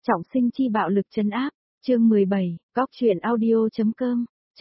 Trọng sinh chi bạo lực trấn áp, chương 17, góc truyện audio.com,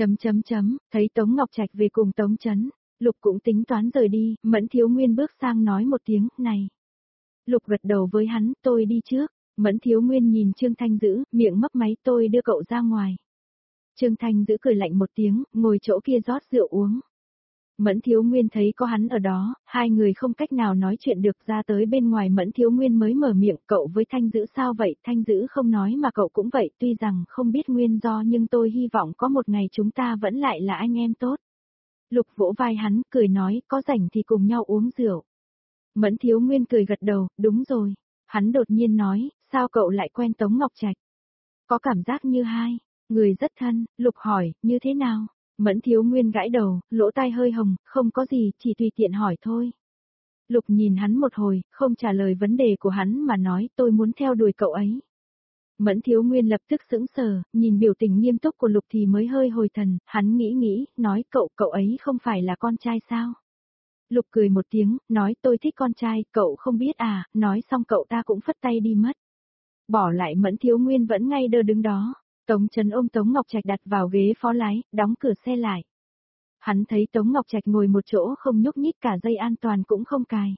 thấy Tống Ngọc Trạch về cùng Tống Chấn, Lục cũng tính toán rời đi, Mẫn Thiếu Nguyên bước sang nói một tiếng, này. Lục gật đầu với hắn, tôi đi trước, Mẫn Thiếu Nguyên nhìn Trương Thanh Dữ, miệng mấp máy tôi đưa cậu ra ngoài. Trương Thanh Dữ cười lạnh một tiếng, ngồi chỗ kia rót rượu uống. Mẫn Thiếu Nguyên thấy có hắn ở đó, hai người không cách nào nói chuyện được, ra tới bên ngoài Mẫn Thiếu Nguyên mới mở miệng, cậu với Thanh Dữ sao vậy? Thanh Dữ không nói mà cậu cũng vậy, tuy rằng không biết nguyên do nhưng tôi hy vọng có một ngày chúng ta vẫn lại là anh em tốt. Lục vỗ vai hắn, cười nói, có rảnh thì cùng nhau uống rượu. Mẫn Thiếu Nguyên cười gật đầu, đúng rồi. Hắn đột nhiên nói, sao cậu lại quen Tống Ngọc Trạch? Có cảm giác như hai người rất thân. Lục hỏi, như thế nào? Mẫn Thiếu Nguyên gãi đầu, lỗ tai hơi hồng, không có gì, chỉ tùy tiện hỏi thôi. Lục nhìn hắn một hồi, không trả lời vấn đề của hắn mà nói, tôi muốn theo đuổi cậu ấy. Mẫn Thiếu Nguyên lập tức sững sờ, nhìn biểu tình nghiêm túc của Lục thì mới hơi hồi thần, hắn nghĩ, nói cậu ấy không phải là con trai sao? Lục cười một tiếng, nói tôi thích con trai, cậu không biết à, nói xong cậu ta cũng phất tay đi mất. Bỏ lại Mẫn Thiếu Nguyên vẫn ngay đơ đứng đó. Tống Chấn ôm Tống Ngọc Trạch đặt vào ghế phó lái, đóng cửa xe lại. Hắn thấy Tống Ngọc Trạch ngồi một chỗ không nhúc nhích, cả dây an toàn cũng không cài.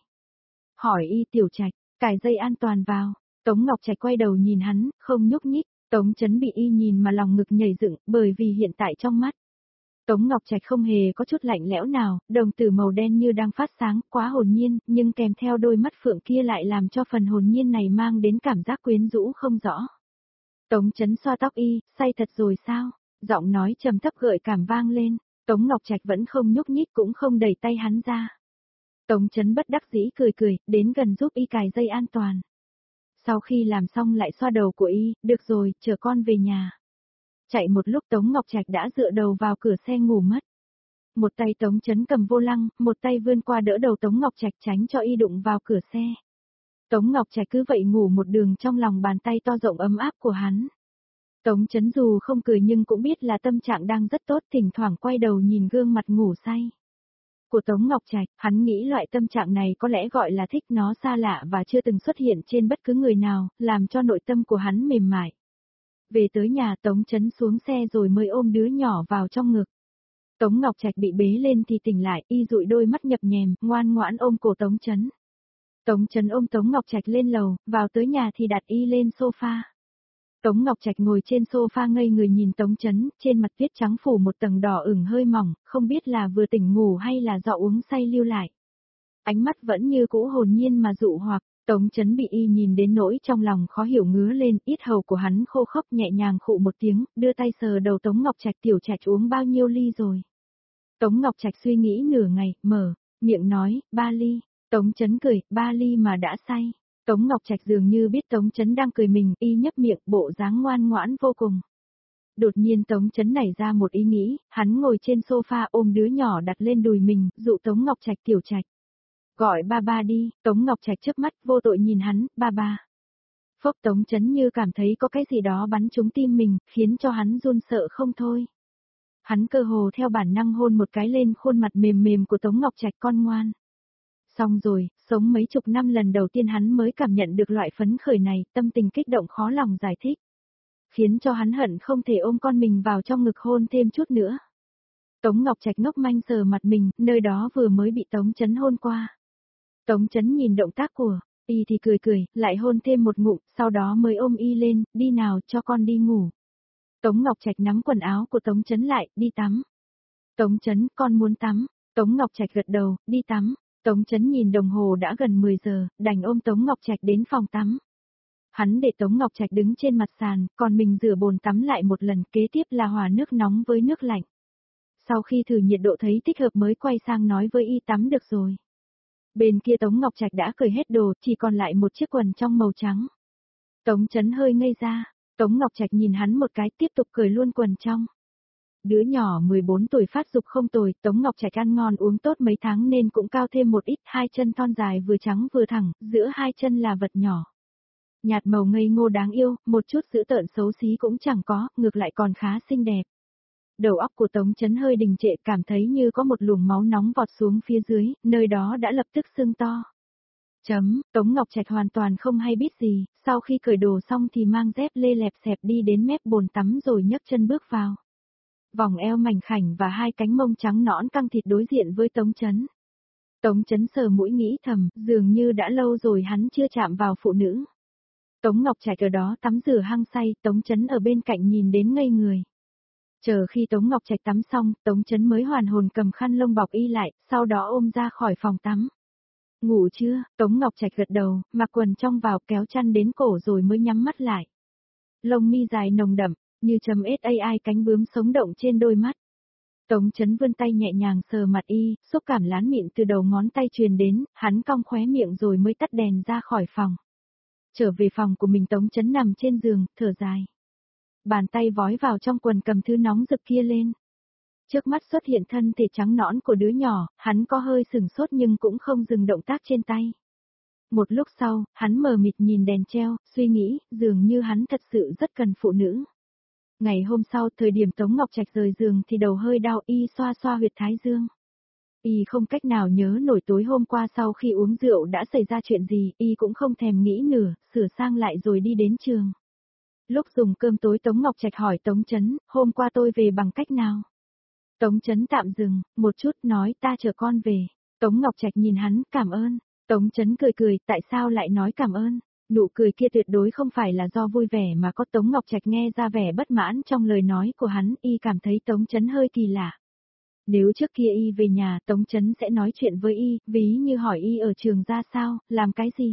Hỏi y Tiểu Trạch, cài dây an toàn vào. Tống Ngọc Trạch quay đầu nhìn hắn, không nhúc nhích. Tống Chấn bị y nhìn mà lòng ngực nhảy dựng, bởi vì hiện tại trong mắt Tống Ngọc Trạch không hề có chút lạnh lẽo nào, đồng tử màu đen như đang phát sáng, quá hồn nhiên, nhưng kèm theo đôi mắt phượng kia lại làm cho phần hồn nhiên này mang đến cảm giác quyến rũ không rõ. Tống Chấn xoa tóc y, say thật rồi sao? Giọng nói trầm thấp gợi cảm vang lên, Tống Ngọc Trạch vẫn không nhúc nhích cũng không đẩy tay hắn ra. Tống Chấn bất đắc dĩ cười, đến gần giúp y cài dây an toàn. Sau khi làm xong lại xoa đầu của y, được rồi, chờ con về nhà. Chạy một lúc Tống Ngọc Trạch đã dựa đầu vào cửa xe ngủ mất. Một tay Tống Chấn cầm vô lăng, một tay vươn qua đỡ đầu Tống Ngọc Trạch tránh cho y đụng vào cửa xe. Tống Ngọc Trạch cứ vậy ngủ một đường trong lòng bàn tay to rộng ấm áp của hắn. Tống Chấn dù không cười nhưng cũng biết là tâm trạng đang rất tốt, thỉnh thoảng quay đầu nhìn gương mặt ngủ say của Tống Ngọc Trạch, hắn nghĩ loại tâm trạng này có lẽ gọi là thích, nó xa lạ và chưa từng xuất hiện trên bất cứ người nào, làm cho nội tâm của hắn mềm mại. Về tới nhà Tống Chấn xuống xe rồi mới ôm đứa nhỏ vào trong ngực. Tống Ngọc Trạch bị bế lên thì tỉnh lại, y dụi đôi mắt nhập nhèm, ngoan ngoãn ôm cổ Tống Chấn. Tống Chấn ôm Tống Ngọc Trạch lên lầu, vào tới nhà thì đặt y lên sofa. Tống Ngọc Trạch ngồi trên sofa ngây người nhìn Tống Chấn, trên mặt viết trắng phủ một tầng đỏ ửng hơi mỏng, không biết là vừa tỉnh ngủ hay là do uống say lưu lại. Ánh mắt vẫn như cũ hồn nhiên mà dụ hoặc, Tống Chấn bị y nhìn đến nỗi trong lòng khó hiểu ngứa lên, yết hầu của hắn khô khốc nhẹ nhàng khụ một tiếng, đưa tay sờ đầu Tống Ngọc Trạch, Tiểu Trạch uống bao nhiêu ly rồi. Tống Ngọc Trạch suy nghĩ nửa ngày, mở miệng nói, 3 ly. Tống Chấn cười, 3 ly mà đã say. Tống Ngọc Trạch dường như biết Tống Chấn đang cười mình, y nhấp miệng, bộ dáng ngoan ngoãn vô cùng. Đột nhiên Tống Chấn nảy ra một ý nghĩ, hắn ngồi trên sofa ôm đứa nhỏ đặt lên đùi mình, dụ Tống Ngọc Trạch, Tiểu Trạch. Gọi ba ba đi, Tống Ngọc Trạch chớp mắt, vô tội nhìn hắn, ba ba. Phốc, Tống Chấn như cảm thấy có cái gì đó bắn trúng tim mình, khiến cho hắn run sợ không thôi. Hắn cơ hồ theo bản năng hôn một cái lên khuôn mặt mềm mềm của Tống Ngọc Trạch, con ngoan. Xong rồi, sống mấy chục năm lần đầu tiên hắn mới cảm nhận được loại phấn khởi này, tâm tình kích động khó lòng giải thích. Khiến cho hắn hận không thể ôm con mình vào trong ngực hôn thêm chút nữa. Tống Ngọc Trạch ngốc manh sờ mặt mình, nơi đó vừa mới bị Tống Chấn hôn qua. Tống Chấn nhìn động tác của y thì cười, lại hôn thêm một ngụm, sau đó mới ôm y lên, đi nào, cho con đi ngủ. Tống Ngọc Trạch nắm quần áo của Tống Chấn lại, đi tắm. Tống Chấn, con muốn tắm. Tống Ngọc Trạch gật đầu, đi tắm. Tống Chấn nhìn đồng hồ đã gần 10 giờ, đành ôm Tống Ngọc Trạch đến phòng tắm. Hắn để Tống Ngọc Trạch đứng trên mặt sàn, còn mình rửa bồn tắm lại một lần, kế tiếp là hòa nước nóng với nước lạnh. Sau khi thử nhiệt độ thấy thích hợp mới quay sang nói với y tắm được rồi. Bên kia Tống Ngọc Trạch đã cởi hết đồ, chỉ còn lại một chiếc quần trong màu trắng. Tống Chấn hơi ngây ra, Tống Ngọc Trạch nhìn hắn một cái, tiếp tục cởi luôn quần trong. Đứa nhỏ 14 tuổi phát dục không tồi, Tống Ngọc Trạch ăn ngon uống tốt mấy tháng nên cũng cao thêm một ít, hai chân thon dài vừa trắng vừa thẳng, giữa hai chân là vật nhỏ. Nhạt màu ngây ngô đáng yêu, một chút dữ tợn xấu xí cũng chẳng có, ngược lại còn khá xinh đẹp. Đầu óc của Tống Chấn hơi đình trệ, cảm thấy như có một luồng máu nóng vọt xuống phía dưới, nơi đó đã lập tức sưng to. Tống Ngọc Trạch hoàn toàn không hay biết gì, sau khi cởi đồ xong thì mang dép lê lẹp xẹp đi đến mép bồn tắm rồi nhấc chân bước vào. Vòng eo mảnh khảnh và hai cánh mông trắng nõn căng thịt đối diện với Tống Chấn. Tống Chấn sờ mũi nghĩ thầm, dường như đã lâu rồi hắn chưa chạm vào phụ nữ. Tống Ngọc Trạch ở đó tắm rửa hăng say, Tống Chấn ở bên cạnh nhìn đến ngây người. Chờ khi Tống Ngọc Trạch tắm xong, Tống Chấn mới hoàn hồn cầm khăn lông bọc y lại, sau đó ôm ra khỏi phòng tắm. Ngủ chưa? Tống Ngọc Trạch gật đầu, mặc quần trong vào kéo chăn đến cổ rồi mới nhắm mắt lại. Lông mi dài nồng đậm, như chấm SAI cánh bướm sống động trên đôi mắt. Tống Chấn vươn tay nhẹ nhàng sờ mặt y, xúc cảm lán mịn từ đầu ngón tay truyền đến, hắn cong khóe miệng rồi mới tắt đèn ra khỏi phòng. Trở về phòng của mình Tống Chấn nằm trên giường, thở dài. Bàn tay vói vào trong quần cầm thứ nóng rực kia lên. Trước mắt xuất hiện thân thể trắng nõn của đứa nhỏ, hắn có hơi sửng sốt nhưng cũng không dừng động tác trên tay. Một lúc sau, hắn mờ mịt nhìn đèn treo, suy nghĩ, dường như hắn thật sự rất cần phụ nữ. Ngày hôm sau, thời điểm Tống Ngọc Trạch rời giường thì đầu hơi đau, y xoa xoa huyệt thái dương. Y không cách nào nhớ nổi tối hôm qua sau khi uống rượu đã xảy ra chuyện gì, y cũng không thèm nghĩ nửa, sửa sang lại rồi đi đến trường. Lúc dùng cơm tối Tống Ngọc Trạch hỏi Tống Chấn, hôm qua tôi về bằng cách nào? Tống Chấn tạm dừng, một chút nói ta chờ con về. Tống Ngọc Trạch nhìn hắn, cảm ơn. Tống Chấn cười cười, tại sao lại nói cảm ơn? Nụ cười kia tuyệt đối không phải là do vui vẻ mà có. Tống Ngọc Trạch nghe ra vẻ bất mãn trong lời nói của hắn, y cảm thấy Tống Chấn hơi kỳ lạ. Nếu trước kia y về nhà Tống Chấn sẽ nói chuyện với y, ví như hỏi y ở trường ra sao, làm cái gì.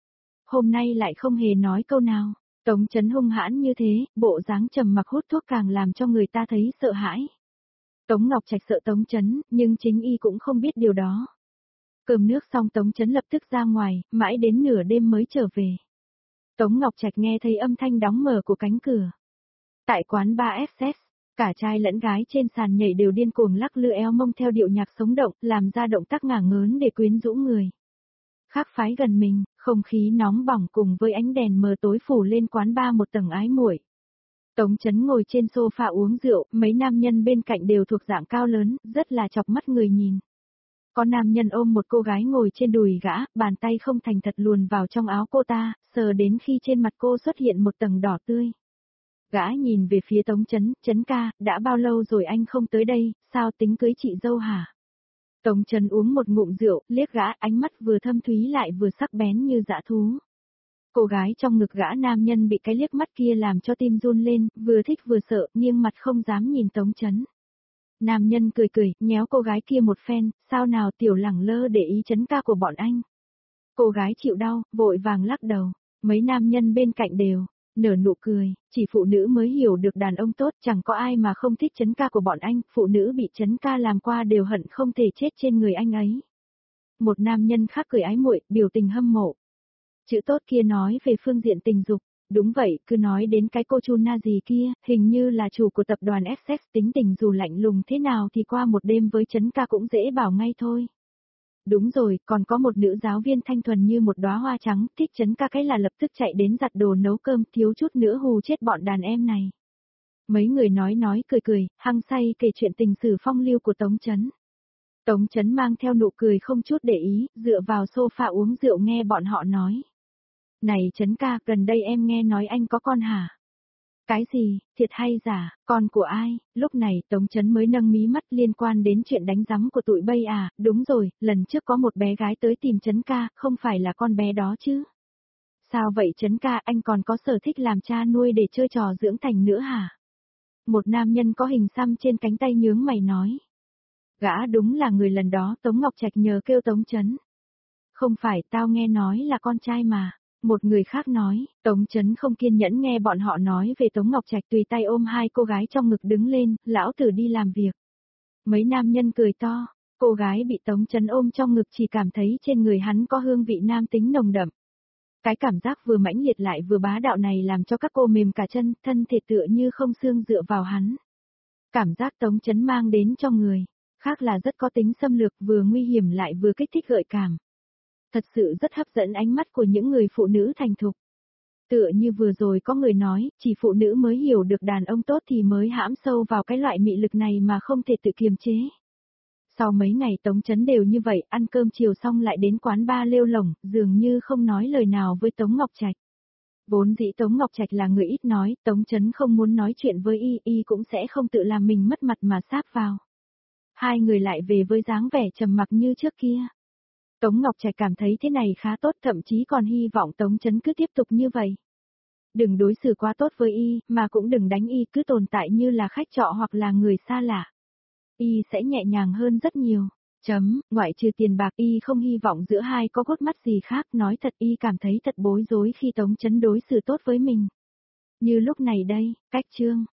Hôm nay lại không hề nói câu nào. Tống Chấn hung hãn như thế, bộ dáng trầm mặc hút thuốc càng làm cho người ta thấy sợ hãi. Tống Ngọc Trạch sợ Tống Chấn, nhưng chính y cũng không biết điều đó. Cơm nước xong Tống Chấn lập tức ra ngoài, mãi đến nửa đêm mới trở về. Tống Ngọc Trạch nghe thấy âm thanh đóng mở của cánh cửa. Tại quán bar FS, cả trai lẫn gái trên sàn nhảy đều điên cuồng lắc lư eo mông theo điệu nhạc sống động, làm ra động tác ngả ngớn để quyến rũ người. Khác phái gần mình, không khí nóng bỏng cùng với ánh đèn mờ tối phủ lên quán bar một tầng ái muội. Tống Chấn ngồi trên sofa uống rượu, mấy nam nhân bên cạnh đều thuộc dạng cao lớn, rất là chọc mắt người nhìn. Có nam nhân ôm một cô gái ngồi trên đùi gã, bàn tay không thành thật luồn vào trong áo cô ta, sờ đến khi trên mặt cô xuất hiện một tầng đỏ tươi. Gã nhìn về phía Tống Chấn, Chấn ca, đã bao lâu rồi anh không tới đây, sao tính cưới chị dâu hả? Tống Chấn uống một ngụm rượu, liếc gã, ánh mắt vừa thâm thúy lại vừa sắc bén như dã thú. Cô gái trong ngực gã nam nhân bị cái liếc mắt kia làm cho tim run lên, vừa thích vừa sợ, nghiêng mặt không dám nhìn Tống Chấn. Nam nhân cười cười, nhéo cô gái kia một phen, sao nào tiểu lẳng lơ để ý Chấn ca của bọn anh. Cô gái chịu đau, vội vàng lắc đầu, mấy nam nhân bên cạnh đều nở nụ cười, chỉ phụ nữ mới hiểu được đàn ông tốt, chẳng có ai mà không thích Chấn ca của bọn anh, phụ nữ bị Chấn ca làm qua đều hận không thể chết trên người anh ấy. Một nam nhân khác cười ái muội, biểu tình hâm mộ. Chữ tốt kia nói về phương diện tình dục, đúng vậy, cứ nói đến cái cô Chuna gì kia, hình như là chủ của tập đoàn SS, tính tình dù lạnh lùng thế nào thì qua một đêm với Chấn ca cũng dễ bảo ngay thôi. Đúng rồi, còn có một nữ giáo viên thanh thuần như một đóa hoa trắng, thích Chấn ca cái là lập tức chạy đến giặt đồ nấu cơm, thiếu chút nữa hù chết bọn đàn em này. Mấy người nói cười cười, hăng say kể chuyện tình sử phong lưu của Tống Chấn. Tống Chấn mang theo nụ cười không chút để ý, dựa vào sofa uống rượu nghe bọn họ nói. Này Chấn ca, gần đây em nghe nói anh có con hả? Cái gì, thiệt hay giả, con của ai? Lúc này Tống Chấn mới nâng mí mắt liên quan đến chuyện đánh giấm của tụi bây à, đúng rồi, lần trước có một bé gái tới tìm Chấn ca, không phải là con bé đó chứ? Sao vậy Chấn ca, anh còn có sở thích làm cha nuôi để chơi trò dưỡng thành nữa hả? Một nam nhân có hình xăm trên cánh tay nhướng mày nói. Gã đúng là người lần đó Tống Ngọc Trạch nhờ kêu Tống Chấn. Không phải, tao nghe nói là con trai mà. Một người khác nói, Tống Chấn không kiên nhẫn nghe bọn họ nói về Tống Ngọc Trạch, tùy tay ôm hai cô gái trong ngực đứng lên, lão tử đi làm việc. Mấy nam nhân cười to, cô gái bị Tống Chấn ôm trong ngực chỉ cảm thấy trên người hắn có hương vị nam tính nồng đậm. Cái cảm giác vừa mãnh liệt lại vừa bá đạo này làm cho các cô mềm cả chân, thân thể tựa như không xương dựa vào hắn. Cảm giác Tống Chấn mang đến cho người, khác là rất có tính xâm lược, vừa nguy hiểm lại vừa kích thích gợi cảm. Thật sự rất hấp dẫn ánh mắt của những người phụ nữ thành thục. Tựa như vừa rồi có người nói, chỉ phụ nữ mới hiểu được đàn ông tốt thì mới hãm sâu vào cái loại mị lực này mà không thể tự kiềm chế. Sau mấy ngày Tống Chấn đều như vậy, ăn cơm chiều xong lại đến quán bar lêu lổng, dường như không nói lời nào với Tống Ngọc Trạch. Vốn dĩ Tống Ngọc Trạch là người ít nói, Tống Chấn không muốn nói chuyện với y cũng sẽ không tự làm mình mất mặt mà sáp vào. Hai người lại về với dáng vẻ trầm mặc như trước kia. Tống Ngọc Trạch cảm thấy thế này khá tốt, thậm chí còn hy vọng Tống Chấn cứ tiếp tục như vậy. Đừng đối xử quá tốt với y, mà cũng đừng đánh y, cứ tồn tại như là khách trọ hoặc là người xa lạ. Y sẽ nhẹ nhàng hơn rất nhiều. Ngoại trừ tiền bạc y không hy vọng giữa hai có cốt mắt gì khác, nói thật y cảm thấy thật bối rối khi Tống Chấn đối xử tốt với mình. Như lúc này đây, cách chương